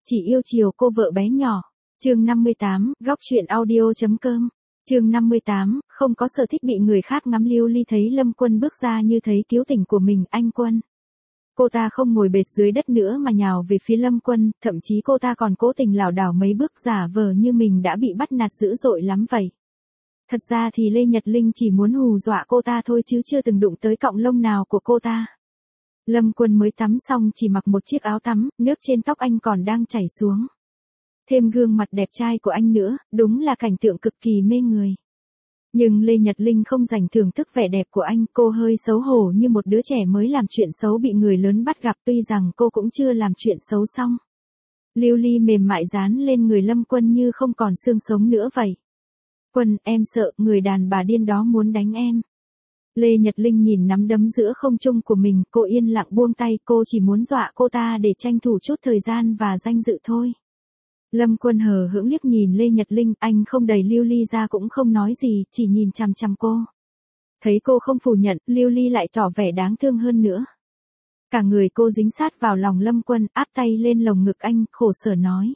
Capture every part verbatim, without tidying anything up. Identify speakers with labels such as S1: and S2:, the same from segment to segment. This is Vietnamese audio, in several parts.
S1: chỉ yêu chiều cô vợ bé nhỏ. Chương năm mươi tám, góc truyện audio.com. Chương năm mươi tám, không có sở thích bị người khác ngắm. Lưu Ly thấy Lâm Quân bước ra như thấy cứu tình của mình. Anh Quân. Cô ta không ngồi bệt dưới đất nữa mà nhào về phía Lâm Quân, thậm chí cô ta còn cố tình lảo đảo mấy bước giả vờ như mình đã bị bắt nạt dữ dội lắm vậy. Thật ra thì Lê Nhật Linh chỉ muốn hù dọa cô ta thôi chứ chưa từng đụng tới cọng lông nào của cô ta. Lâm Quân mới tắm xong chỉ mặc một chiếc áo tắm, nước trên tóc anh còn đang chảy xuống. Thêm gương mặt đẹp trai của anh nữa, đúng là cảnh tượng cực kỳ mê người. Nhưng Lê Nhật Linh không dành thưởng thức vẻ đẹp của anh, cô hơi xấu hổ như một đứa trẻ mới làm chuyện xấu bị người lớn bắt gặp, tuy rằng cô cũng chưa làm chuyện xấu xong. Lưu Ly mềm mại dán lên người Lâm Quân như không còn xương sống nữa vậy. Quân, em sợ, người đàn bà điên đó muốn đánh em. Lê Nhật Linh nhìn nắm đấm giữa không trung của mình, cô yên lặng buông tay, cô chỉ muốn dọa cô ta để tranh thủ chút thời gian và danh dự thôi. Lâm Quân hờ hững liếc nhìn Lê Nhật Linh, anh không đẩy Lưu Ly ra cũng không nói gì, chỉ nhìn chằm chằm cô. Thấy cô không phủ nhận, Lưu Ly lại tỏ vẻ đáng thương hơn nữa. Cả người cô dính sát vào lòng Lâm Quân, áp tay lên lồng ngực anh, khổ sở nói.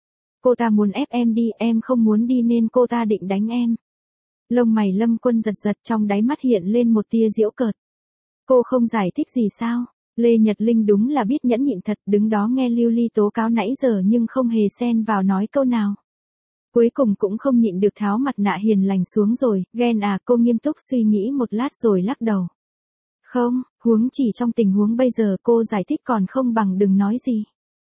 S1: Cô ta muốn ép em đi, em không muốn đi nên cô ta định đánh em. Lông mày Lâm Quân giật giật, trong đáy mắt hiện lên một tia giễu cợt. Cô không giải thích gì sao? Lê Nhật Linh đúng là biết nhẫn nhịn thật, đứng đó nghe Lưu Ly tố cáo nãy giờ nhưng không hề xen vào nói câu nào. Cuối cùng cũng không nhịn được tháo mặt nạ hiền lành xuống rồi, ghen à, cô nghiêm túc suy nghĩ một lát rồi lắc đầu. Không, huống chỉ trong tình huống bây giờ cô giải thích còn không bằng đừng nói gì.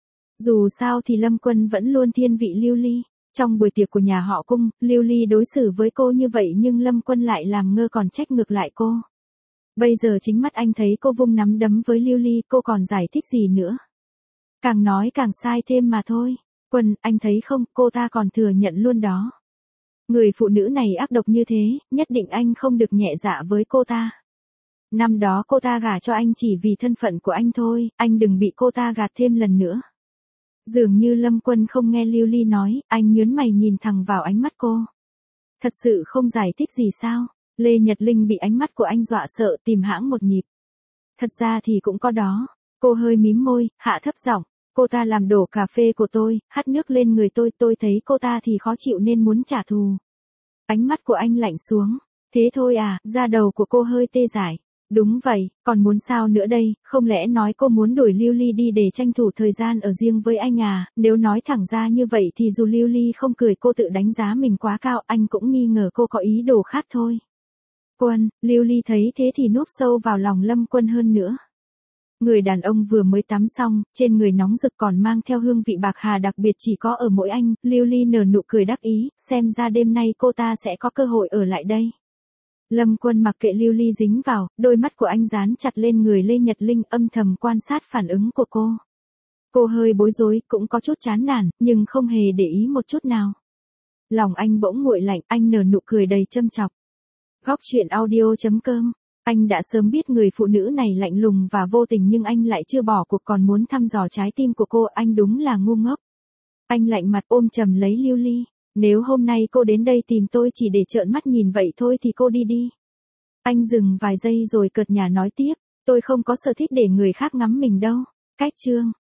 S1: Dù sao thì Lâm Quân vẫn luôn thiên vị Lưu Ly. Trong buổi tiệc của nhà họ Cung, Lưu Ly đối xử với cô như vậy nhưng Lâm Quân lại làm ngơ còn trách ngược lại cô. Bây giờ chính mắt anh thấy cô vung nắm đấm với Lưu Ly, cô còn giải thích gì nữa. Càng nói càng sai thêm mà thôi. Quân, anh thấy không, cô ta còn thừa nhận luôn đó. Người phụ nữ này ác độc như thế, nhất định anh không được nhẹ dạ với cô ta. Năm đó cô ta gả cho anh chỉ vì thân phận của anh thôi, anh đừng bị cô ta gạt thêm lần nữa. Dường như Lâm Quân không nghe Lưu Ly nói, anh nhớn mày nhìn thẳng vào ánh mắt cô. Thật sự không giải thích gì sao? Lê Nhật Linh bị ánh mắt của anh dọa sợ, tìm hãng một nhịp. Thật ra thì cũng có đó. Cô hơi mím môi, hạ thấp giọng. Cô ta làm đổ cà phê của tôi, hắt nước lên người tôi, tôi thấy cô ta thì khó chịu nên muốn trả thù. Ánh mắt của anh lạnh xuống. Thế thôi à, da đầu của cô hơi tê dại. Đúng vậy, còn muốn sao nữa đây, không lẽ nói cô muốn đuổi Lưu Ly đi để tranh thủ thời gian ở riêng với anh à, nếu nói thẳng ra như vậy thì dù Lưu Ly không cười cô tự đánh giá mình quá cao, anh cũng nghi ngờ cô có ý đồ khác thôi. Quân, Lưu Ly thấy thế thì nuốt sâu vào lòng Lâm Quân hơn nữa. Người đàn ông vừa mới tắm xong, trên người nóng rực còn mang theo hương vị bạc hà đặc biệt chỉ có ở mỗi anh, Lưu Ly nở nụ cười đắc ý, xem ra đêm nay cô ta sẽ có cơ hội ở lại đây. Lâm Quân mặc kệ Lưu Ly dính vào, đôi mắt của anh dán chặt lên người Lê Nhật Linh, âm thầm quan sát phản ứng của cô. Cô hơi bối rối, cũng có chút chán nản, nhưng không hề để ý một chút nào. Lòng anh bỗng nguội lạnh, anh nở nụ cười đầy châm chọc. Góc truyện audio.com. Anh đã sớm biết người phụ nữ này lạnh lùng và vô tình nhưng anh lại chưa bỏ cuộc còn muốn thăm dò trái tim của cô, anh đúng là ngu ngốc. Anh lạnh mặt ôm chầm lấy Lưu Ly. Nếu hôm nay cô đến đây tìm tôi chỉ để trợn mắt nhìn vậy thôi thì cô đi đi. Anh dừng vài giây rồi cợt nhả nói tiếp, tôi không có sở thích để người khác ngắm mình đâu. Cách chương.